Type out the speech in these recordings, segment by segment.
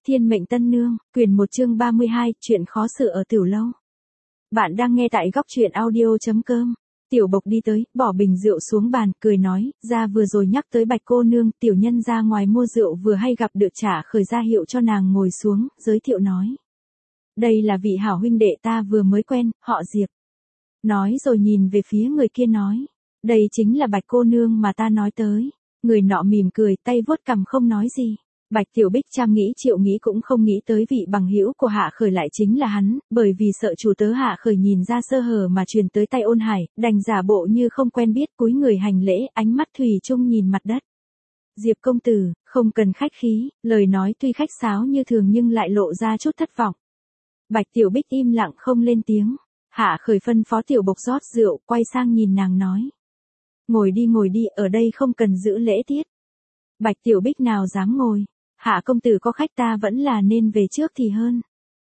Thiên mệnh tân nương, quyển 1 chương 32, chuyện khó xử ở tiểu lâu. Bạn đang nghe tại góc truyện audio.com. Tiểu Bộc đi tới, bỏ bình rượu xuống bàn, cười nói, ra vừa rồi nhắc tới Bạch cô nương, tiểu nhân ra ngoài mua rượu vừa hay gặp được Trả Khởi ra hiệu cho nàng ngồi xuống, giới thiệu nói. Đây là vị hảo huynh đệ ta vừa mới quen, họ Diệp. Nói rồi nhìn về phía người kia nói, đây chính là Bạch cô nương mà ta nói tới. Người nọ mỉm cười, tay vuốt cằm không nói gì. Bạch Tiểu Bích trăm nghĩ triệu nghĩ cũng không nghĩ tới vị bằng hữu của Hạ Khởi lại chính là hắn, bởi vì sợ chủ tớ Hạ Khởi nhìn ra sơ hở mà truyền tới tay Ôn Hải, đành giả bộ như không quen biết, cúi người hành lễ, ánh mắt thủy chung nhìn mặt đất. Diệp công tử, không cần khách khí, lời nói tuy khách sáo như thường nhưng lại lộ ra chút thất vọng. Bạch Tiểu Bích im lặng không lên tiếng. Hạ Khởi phân phó Tiểu Bộc rót rượu, quay sang nhìn nàng nói. Ngồi đi, ở đây không cần giữ lễ tiết. Bạch Tiểu Bích nào dám ngồi. Hạ công tử có khách ta vẫn là nên về trước thì hơn.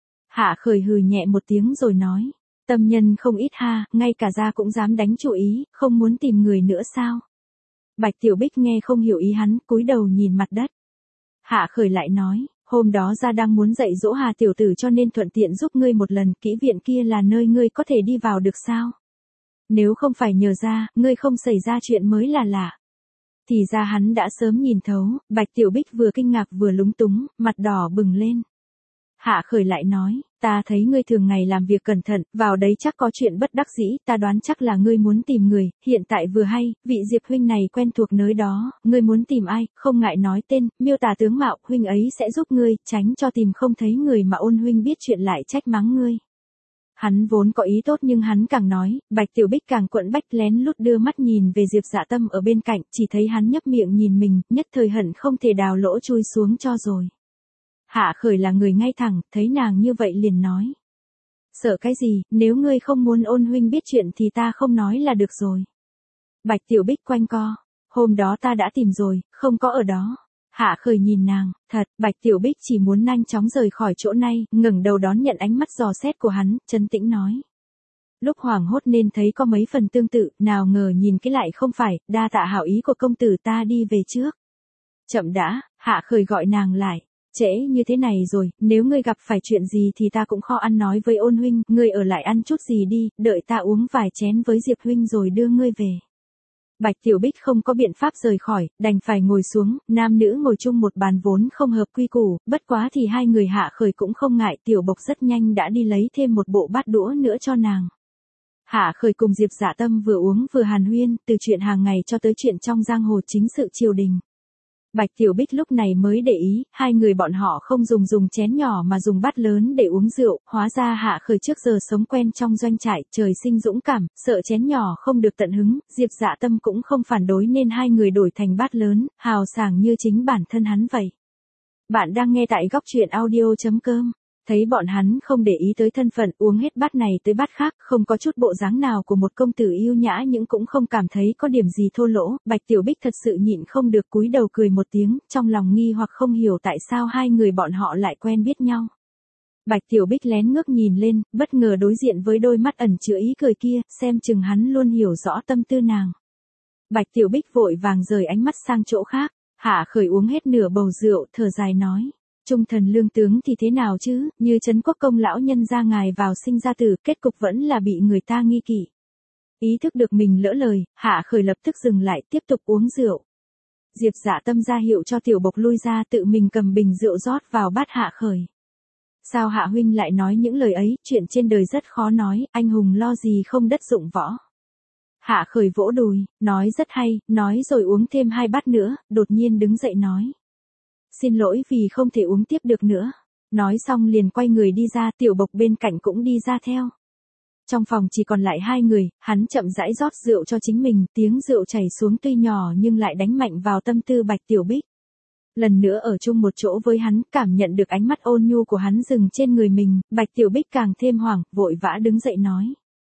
Hạ Khởi hừ nhẹ một tiếng rồi nói. Tâm nhân không ít ha, ngay cả ra cũng dám đánh chủ ý, không muốn tìm người nữa sao? Bạch Tiểu Bích nghe không hiểu ý hắn, cúi đầu nhìn mặt đất. Hạ Khởi lại nói, hôm đó ra đang muốn dạy dỗ Hà tiểu tử cho nên thuận tiện giúp ngươi một lần, kỹ viện kia là nơi ngươi có thể đi vào được sao? Nếu không phải nhờ ra, ngươi không xảy ra chuyện mới là lạ. Thì ra hắn đã sớm nhìn thấu, Bạch Tiểu Bích vừa kinh ngạc vừa lúng túng, mặt đỏ bừng lên. Hạ Khởi lại nói, ta thấy ngươi thường ngày làm việc cẩn thận, vào đấy chắc có chuyện bất đắc dĩ, ta đoán chắc là ngươi muốn tìm người, hiện tại vừa hay, vị Diệp huynh này quen thuộc nơi đó, ngươi muốn tìm ai, không ngại nói tên, miêu tả tướng mạo, huynh ấy sẽ giúp ngươi, tránh cho tìm không thấy người mà Ôn huynh biết chuyện lại trách mắng ngươi. Hắn vốn có ý tốt nhưng hắn càng nói, Bạch Tiểu Bích càng quẫn bách lén lút đưa mắt nhìn về Diệp Dạ Tâm ở bên cạnh, chỉ thấy hắn nhấp miệng nhìn mình, nhất thời hận không thể đào lỗ chui xuống cho rồi. Hạ Khởi là người ngay thẳng, thấy nàng như vậy liền nói. Sợ cái gì, nếu ngươi không muốn Ôn huynh biết chuyện thì ta không nói là được rồi. Bạch Tiểu Bích quanh co, hôm đó ta đã tìm rồi, không có ở đó. Hạ Khởi nhìn nàng, thật, Bạch Tiểu Bích chỉ muốn nhanh chóng rời khỏi chỗ này, ngẩng đầu đón nhận ánh mắt dò xét của hắn, trấn tĩnh nói. Lúc hoảng hốt nên thấy có mấy phần tương tự, nào ngờ nhìn cái lại không phải, đa tạ hảo ý của công tử ta đi về trước. Chậm đã, Hạ Khởi gọi nàng lại, trễ như thế này rồi, nếu ngươi gặp phải chuyện gì thì ta cũng khó ăn nói với Ôn huynh, ngươi ở lại ăn chút gì đi, đợi ta uống vài chén với Diệp huynh rồi đưa ngươi về. Bạch Tiểu Bích không có biện pháp rời khỏi, đành phải ngồi xuống, nam nữ ngồi chung một bàn vốn không hợp quy củ, bất quá thì hai người Hạ Khởi cũng không ngại, Tiểu Bộc rất nhanh đã đi lấy thêm một bộ bát đũa nữa cho nàng. Hạ Khởi cùng Diệp Dạ Tâm vừa uống vừa hàn huyên, từ chuyện hàng ngày cho tới chuyện trong giang hồ chính sự triều đình. Bạch Tiểu Bích lúc này mới để ý, hai người bọn họ không dùng chén nhỏ mà dùng bát lớn để uống rượu, hóa ra Hạ Khởi trước giờ sống quen trong doanh trại, trời sinh dũng cảm, sợ chén nhỏ không được tận hứng, Diệp Dạ Tâm cũng không phản đối nên hai người đổi thành bát lớn, hào sảng như chính bản thân hắn vậy. Bạn đang nghe tại góc truyện audio.com. Thấy bọn hắn không để ý tới thân phận, uống hết bát này tới bát khác, không có chút bộ dáng nào của một công tử yêu nhã nhưng cũng không cảm thấy có điểm gì thô lỗ, Bạch Tiểu Bích thật sự nhịn không được cúi đầu cười một tiếng, trong lòng nghi hoặc không hiểu tại sao hai người bọn họ lại quen biết nhau. Bạch Tiểu Bích lén ngước nhìn lên, bất ngờ đối diện với đôi mắt ẩn chứa ý cười kia, xem chừng hắn luôn hiểu rõ tâm tư nàng. Bạch Tiểu Bích vội vàng rời ánh mắt sang chỗ khác, Hạ Khởi uống hết nửa bầu rượu, thở dài nói. Trung thần lương tướng thì thế nào chứ, như Trấn Quốc công lão nhân ra ngài vào sinh ra tử, kết cục vẫn là bị người ta nghi kỵ. Ý thức được mình lỡ lời, Hạ Khởi lập tức dừng lại, tiếp tục uống rượu. Diệp Dạ Tâm ra hiệu cho Tiểu Bộc lui ra, tự mình cầm bình rượu rót vào bát Hạ Khởi. Sao Hạ huynh lại nói những lời ấy, chuyện trên đời rất khó nói, anh hùng lo gì không đất dụng võ. Hạ Khởi vỗ đùi, nói rất hay, nói rồi uống thêm 2 bát nữa, đột nhiên đứng dậy nói. Xin lỗi vì không thể uống tiếp được nữa. Nói xong liền quay người đi ra, Tiểu Bộc bên cạnh cũng đi ra theo. Trong phòng chỉ còn lại hai người, hắn chậm rãi rót rượu cho chính mình, tiếng rượu chảy xuống tuy nhỏ nhưng lại đánh mạnh vào tâm tư Bạch Tiểu Bích. Lần nữa ở chung một chỗ với hắn, cảm nhận được ánh mắt ôn nhu của hắn dừng trên người mình, Bạch Tiểu Bích càng thêm hoảng, vội vã đứng dậy nói.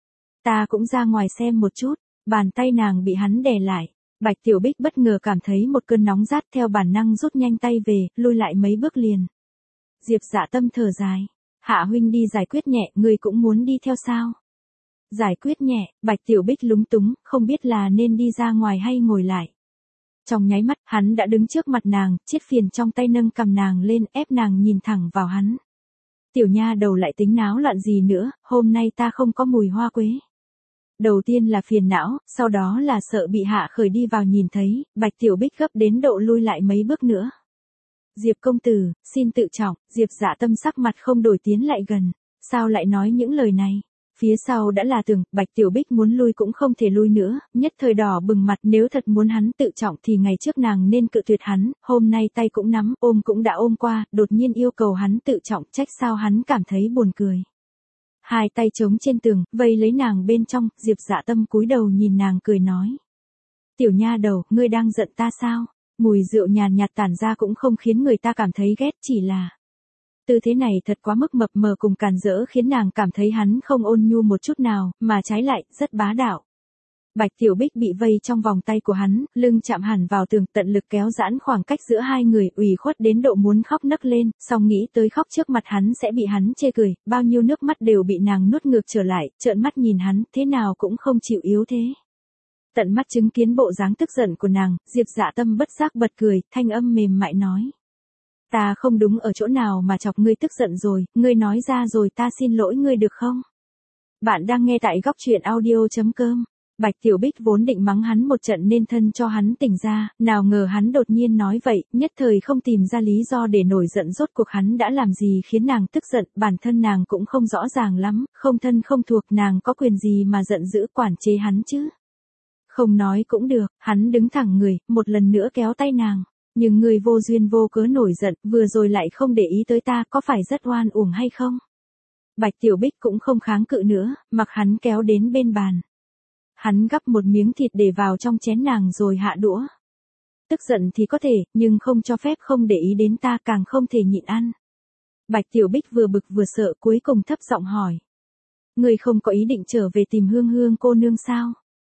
Ta cũng ra ngoài xem một chút, bàn tay nàng bị hắn đè lại. Bạch Tiểu Bích bất ngờ cảm thấy một cơn nóng rát, theo bản năng rút nhanh tay về, lui lại mấy bước liền. Diệp Dạ Tâm thở dài. Hạ huynh đi giải quyết nhẹ, người cũng muốn đi theo sao? Giải quyết nhẹ, Bạch Tiểu Bích lúng túng, không biết là nên đi ra ngoài hay ngồi lại. Trong nháy mắt, hắn đã đứng trước mặt nàng, chiếc phiền trong tay nâng cầm nàng lên, ép nàng nhìn thẳng vào hắn. Tiểu nha đầu lại tính náo loạn gì nữa, hôm nay ta không có mùi hoa quế. Đầu tiên là phiền não, sau đó là sợ bị Hạ Khởi đi vào nhìn thấy, Bạch Tiểu Bích gấp đến độ lui lại mấy bước nữa. Diệp công tử, xin tự trọng, Diệp Dạ Tâm sắc mặt không đổi tiến lại gần. Sao lại nói những lời này? Phía sau đã là tường, Bạch Tiểu Bích muốn lui cũng không thể lui nữa, nhất thời đỏ bừng mặt, nếu thật muốn hắn tự trọng thì ngày trước nàng nên cự tuyệt hắn, hôm nay tay cũng nắm, ôm cũng đã ôm qua, đột nhiên yêu cầu hắn tự trọng, trách sao hắn cảm thấy buồn cười. Hai tay chống trên tường, vây lấy nàng bên trong, Diệp Dạ Tâm cúi đầu nhìn nàng cười nói. Tiểu nha đầu, ngươi đang giận ta sao? Mùi rượu nhàn nhạt tản ra cũng không khiến người ta cảm thấy ghét, chỉ là tư thế này thật quá mức mập mờ cùng càn rỡ khiến nàng cảm thấy hắn không ôn nhu một chút nào, mà trái lại, rất bá đạo. Bạch Tiểu Bích bị vây trong vòng tay của hắn, lưng chạm hẳn vào tường, tận lực kéo giãn khoảng cách giữa hai người, ủy khuất đến độ muốn khóc nấc lên, song nghĩ tới khóc trước mặt hắn sẽ bị hắn chê cười, bao nhiêu nước mắt đều bị nàng nuốt ngược trở lại, trợn mắt nhìn hắn, thế nào cũng không chịu yếu thế. Tận mắt chứng kiến bộ dáng tức giận của nàng, Diệp Dạ Tâm bất giác bật cười, thanh âm mềm mại nói. Ta không đúng ở chỗ nào mà chọc ngươi tức giận rồi, ngươi nói ra rồi ta xin lỗi ngươi được không? Bạn đang nghe tại góc truyện audio.com. Bạch Tiểu Bích vốn định mắng hắn một trận nên thân cho hắn tỉnh ra, nào ngờ hắn đột nhiên nói vậy, nhất thời không tìm ra lý do để nổi giận rốt cuộc hắn đã làm gì khiến nàng tức giận, bản thân nàng cũng không rõ ràng lắm, không thân không thuộc nàng có quyền gì mà giận dữ quản chế hắn chứ. Không nói cũng được, hắn đứng thẳng người, một lần nữa kéo tay nàng. Nhưng người vô duyên vô cớ nổi giận, vừa rồi lại không để ý tới ta, có phải rất oan uổng hay không? Bạch Tiểu Bích cũng không kháng cự nữa, mặc hắn kéo đến bên bàn. Hắn gắp một miếng thịt để vào trong chén nàng rồi hạ đũa. Tức giận thì có thể, nhưng không cho phép không để ý đến ta, càng không thể nhịn ăn. Bạch Tiểu Bích vừa bực vừa sợ, cuối cùng thấp giọng hỏi. Người không có ý định trở về tìm Hương Hương cô nương sao?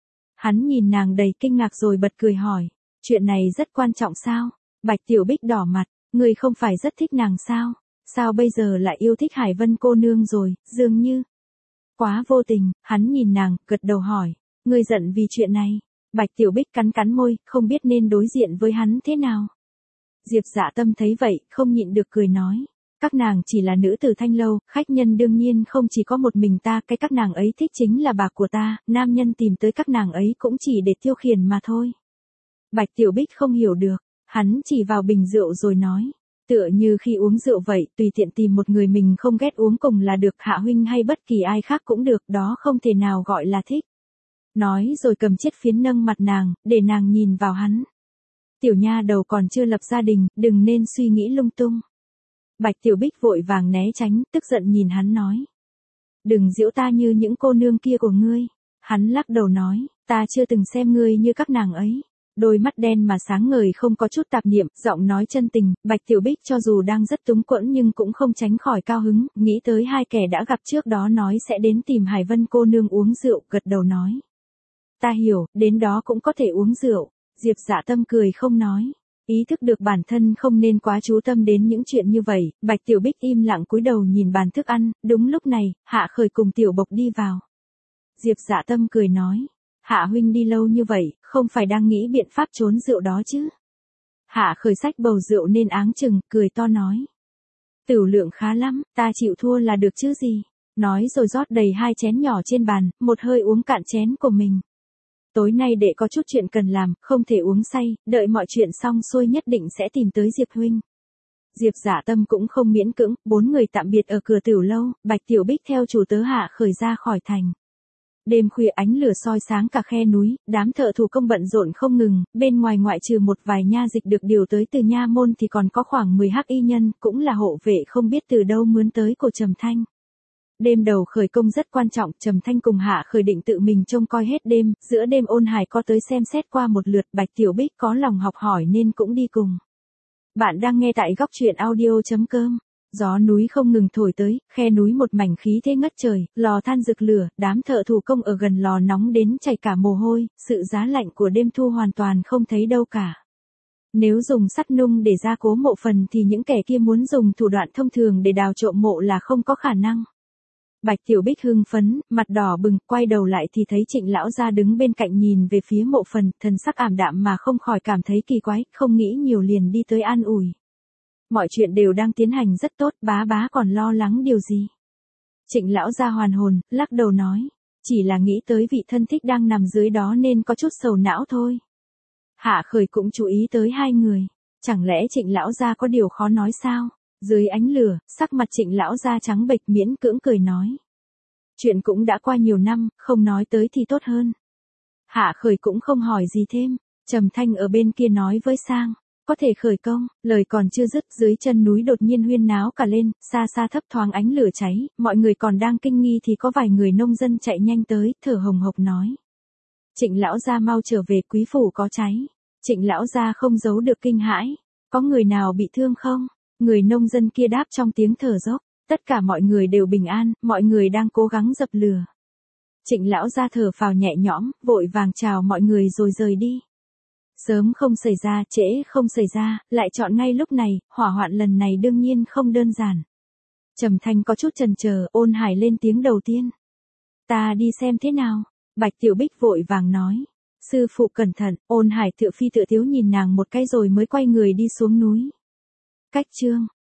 Hắn nhìn nàng đầy kinh ngạc rồi bật cười hỏi. Chuyện này rất quan trọng sao? Bạch Tiểu Bích đỏ mặt, người không phải rất thích nàng sao? Sao bây giờ lại yêu thích Hải Vân cô nương rồi, dường như. Quá vô tình, hắn nhìn nàng, gật đầu hỏi. Ngươi giận vì chuyện này. Bạch Tiểu Bích cắn cắn môi, không biết nên đối diện với hắn thế nào. Diệp Dạ Tâm thấy vậy, không nhịn được cười nói. Các nàng chỉ là nữ tử Thanh Lâu, khách nhân đương nhiên không chỉ có một mình ta, cái các nàng ấy thích chính là bạc của ta, nam nhân tìm tới các nàng ấy cũng chỉ để tiêu khiển mà thôi. Bạch Tiểu Bích không hiểu được, hắn chỉ vào bình rượu rồi nói. Tựa như khi uống rượu vậy, tùy tiện tìm một người mình không ghét uống cùng là được, Hạ huynh hay bất kỳ ai khác cũng được, đó không thể nào gọi là thích. Nói rồi cầm chiếc phiến nâng mặt nàng, để nàng nhìn vào hắn. Tiểu nha đầu còn chưa lập gia đình, đừng nên suy nghĩ lung tung. Bạch Tiểu Bích vội vàng né tránh, tức giận nhìn hắn nói. Đừng giễu ta như những cô nương kia của ngươi. Hắn lắc đầu nói, ta chưa từng xem ngươi như các nàng ấy. Đôi mắt đen mà sáng ngời không có chút tạp niệm, giọng nói chân tình, Bạch Tiểu Bích cho dù đang rất túng quẫn nhưng cũng không tránh khỏi cao hứng, nghĩ tới hai kẻ đã gặp trước đó nói sẽ đến tìm Hải Vân cô nương uống rượu, gật đầu nói. Ta hiểu, đến đó cũng có thể uống rượu. Diệp Dạ Tâm cười không nói. Ý thức được bản thân không nên quá chú tâm đến những chuyện như vậy, Bạch Tiểu Bích im lặng cúi đầu nhìn bàn thức ăn, đúng lúc này, Hạ Khởi cùng Tiểu Bộc đi vào. Diệp Dạ Tâm cười nói. Hạ huynh đi lâu như vậy, không phải đang nghĩ biện pháp trốn rượu đó chứ? Hạ Khởi xách bầu rượu nên áng chừng, cười to nói. Tửu lượng khá lắm, ta chịu thua là được chứ gì? Nói rồi rót đầy hai chén nhỏ trên bàn, một hơi uống cạn chén của mình. Tối nay đệ có chút chuyện cần làm, không thể uống say, đợi mọi chuyện xong xuôi nhất định sẽ tìm tới Diệp huynh. Diệp Dạ Tâm cũng không miễn cưỡng, bốn người tạm biệt ở cửa Tiểu Lâu, Bạch Tiểu Bích theo chủ tớ Hạ Khởi ra khỏi thành. Đêm khuya ánh lửa soi sáng cả khe núi, đám thợ thủ công bận rộn không ngừng, bên ngoài ngoại trừ một vài nha dịch được điều tới từ nha môn thì còn có khoảng 10 hắc y nhân, cũng là hộ vệ không biết từ đâu mướn tới của Trầm Thanh. Đêm đầu khởi công rất quan trọng, Trầm Thanh cùng Hạ Khởi định tự mình trông coi hết đêm, giữa đêm Ôn Hải có tới xem xét qua một lượt, Bạch Tiểu Bích có lòng học hỏi nên cũng đi cùng. Bạn đang nghe tại góc truyện audio.com. Gió núi không ngừng thổi tới, khe núi một mảnh khí thế ngất trời, lò than rực lửa, đám thợ thủ công ở gần lò nóng đến chảy cả mồ hôi, sự giá lạnh của đêm thu hoàn toàn không thấy đâu cả. Nếu dùng sắt nung để gia cố mộ phần thì những kẻ kia muốn dùng thủ đoạn thông thường để đào trộm mộ là không có khả năng. Bạch Tiểu Bích hưng phấn, mặt đỏ bừng, quay đầu lại thì thấy Trịnh lão gia đứng bên cạnh nhìn về phía Mộ Phần, thần sắc ảm đạm mà không khỏi cảm thấy kỳ quái, không nghĩ nhiều liền đi tới an ủi. Mọi chuyện đều đang tiến hành rất tốt, bá bá còn lo lắng điều gì? Trịnh lão gia hoàn hồn, lắc đầu nói, chỉ là nghĩ tới vị thân thích đang nằm dưới đó nên có chút sầu não thôi. Hạ Khởi cũng chú ý tới hai người, chẳng lẽ Trịnh lão gia có điều khó nói sao? Dưới ánh lửa, sắc mặt Trịnh lão gia trắng bệch miễn cưỡng cười nói. Chuyện cũng đã qua nhiều năm, không nói tới thì tốt hơn. Hạ Khởi cũng không hỏi gì thêm, Trầm Thanh ở bên kia nói với Sang, có thể khởi công, lời còn chưa dứt dưới chân núi đột nhiên huyên náo cả lên, xa xa thấp thoáng ánh lửa cháy, mọi người còn đang kinh nghi thì có vài người nông dân chạy nhanh tới, thở hồng hộc nói. Trịnh lão gia mau trở về, quý phủ có cháy. Trịnh lão gia không giấu được kinh hãi, có người nào bị thương không? Người nông dân kia đáp trong tiếng thở dốc, tất cả mọi người đều bình an, mọi người đang cố gắng dập lửa. Trịnh lão gia thở phào nhẹ nhõm, vội vàng chào mọi người rồi rời đi. Sớm không xảy ra, trễ không xảy ra, lại chọn ngay lúc này, hỏa hoạn lần này đương nhiên không đơn giản. Trầm Thanh có chút chần chờ, Ôn Hải lên tiếng đầu tiên. Ta đi xem thế nào? Bạch Tiểu Bích vội vàng nói. Sư phụ cẩn thận, Ôn Hải tựa phi tựa thiếu nhìn nàng một cái rồi mới quay người đi xuống núi. Cách chương